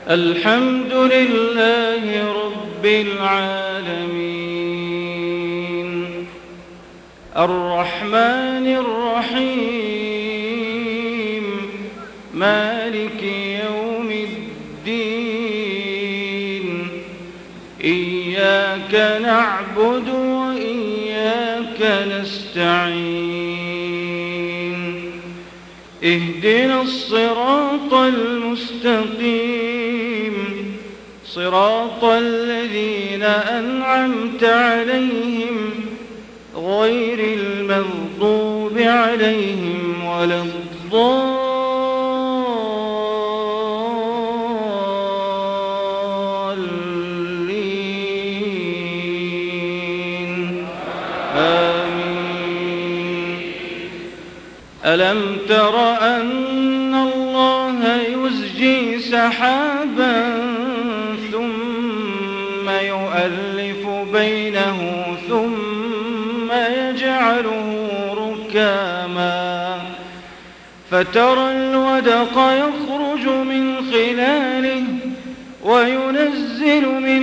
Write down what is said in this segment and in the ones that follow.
الحمد لله رب العالمين الرحمن الرحيم مالك يوم الدين إياك نعبد وإياك نستعين اهدنا الصراط المستقيم صراط الذين أنعمت عليهم غير المغضوب عليهم ولا الضالين آمين. ألم تر أن الله يزجي سحابا ثم يؤلف بينه ثم يجعله ركاما فترى الودق يخرج من خلاله وينزل من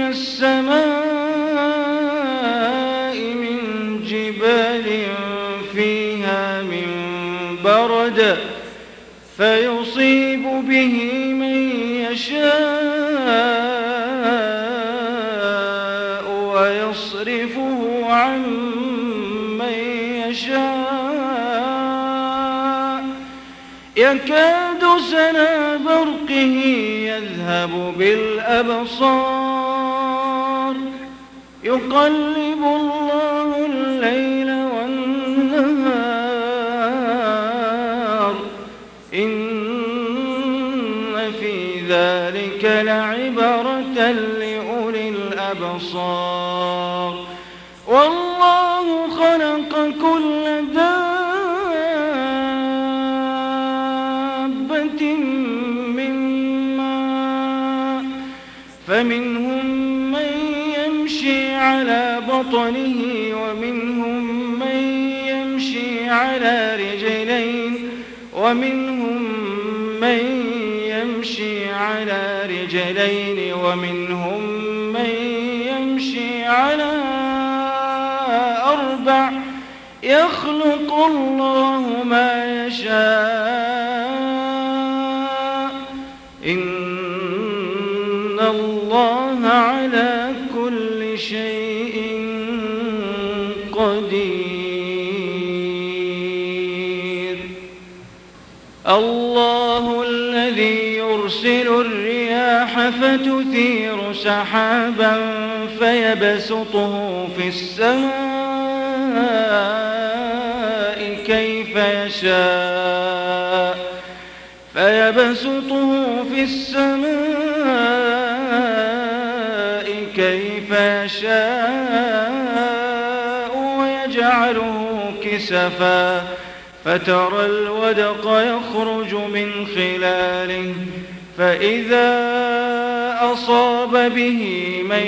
السماء من جبال فيها من برد فيصيب به من يشاء ويصرفه عن من يشاء يكاد سنا برقه يذهب بالأبصار يقلب الله الليل والنهار إن في ذلك لعبرة لأولي الأبصار والله خلق كل دابة من ماء فمنهم من يمشي على بطنه ومنهم من يمشي على رجلين ومنهم من يمشي على رجلين ومنهم من يمشي على أربع يخلق الله ما يشاء إن الله على كل شيء قدير. الله الذي يرسل الرياح فتثير سحابا فيبسطه في السماء كيف يشاء ويجعله كسفا فترى الودق يخرج من خلاله فإذا أصاب به من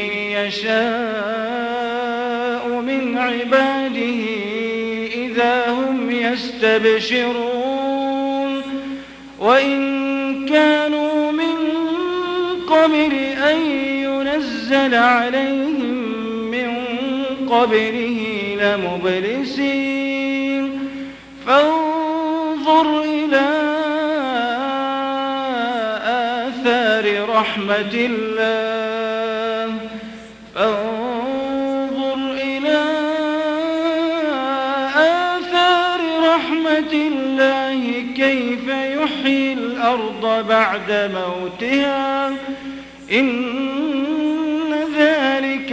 يشاء من عباده إذا هم يستبشرون وإن كانوا من قبل أن ينزل عليهم من قبله لمبلسين فانظر إلى آثار رحمة الله كيف يحيي الأرض بعد موتها إن ذلك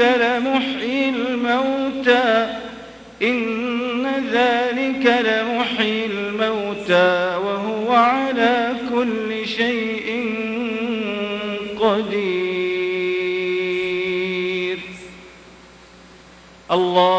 لمحيي الموتى وهو على كل شيء قدير. الله